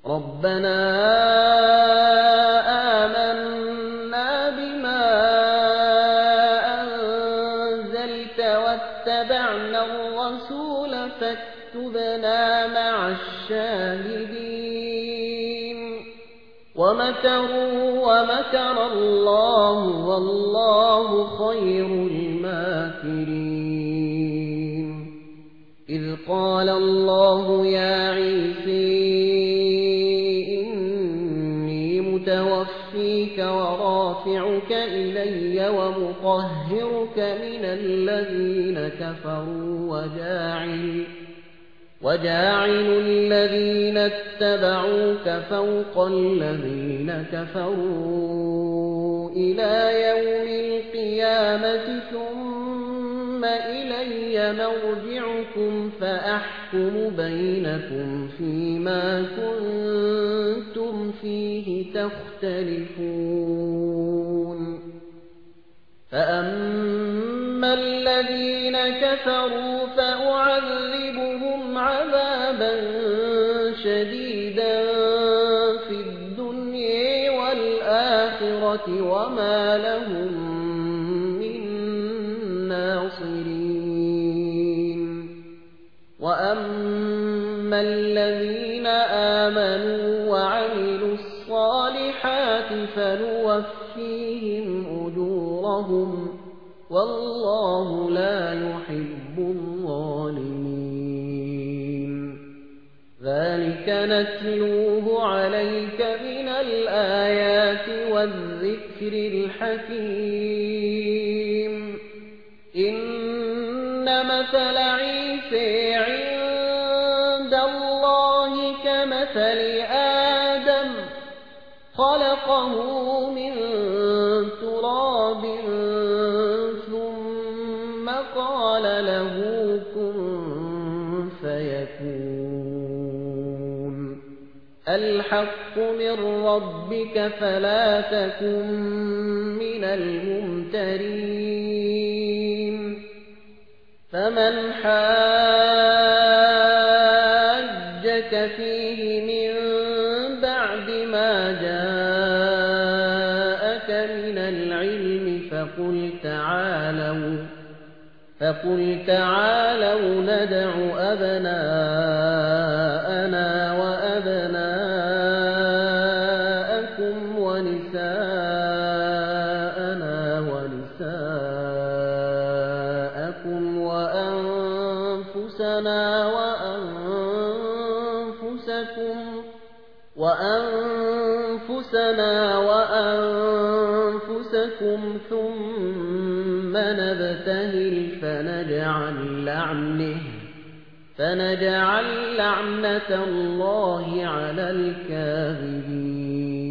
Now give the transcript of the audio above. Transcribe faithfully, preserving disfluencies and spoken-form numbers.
ربنا آمنا بما أنزلت واتبعنا الرسول فاكتبنا مع الشاهدين ومكروا ومكر الله والله خير الماكرين إذ قال الله يا عيسى إني متوفيك ورافعك إلي ومطهرك من الذين كفروا وجاعل وجاعل الذين اتبعوك فوق الذين كفروا إلى يوم القيامة ثم إلي مرجعكم فأحكم بينكم فيما كنتم فيه تختلفون فأما الذين كفروا فأعذبهم عذابا شديدا في الدنيا والآخرة وما لهم من ناصرين وأما الذين آمنوا وعملوا الصالحات فنوفيهم أجورهم والله لا يحب الظالمين ذلك نتلوه عليك من الآيات والذكر الحكيم إن مثل عيسى عند الله كمثل آدم خلقه من تراب ثم قال له كن فيكون الحق من ربك فلا تكن من الممترين فمن حاجك فيه من بعد ما جاءك من العلم فقل تعالوا فقل تعالوا ندع أبناءنا وأبناءكم ونساءنا ونساءكم وأنفسنا وأنفسكم وأنفسنا وأنفسكم ثم نبتهل فنجعل لعنه فنجعل لعنة الله على الكاذبين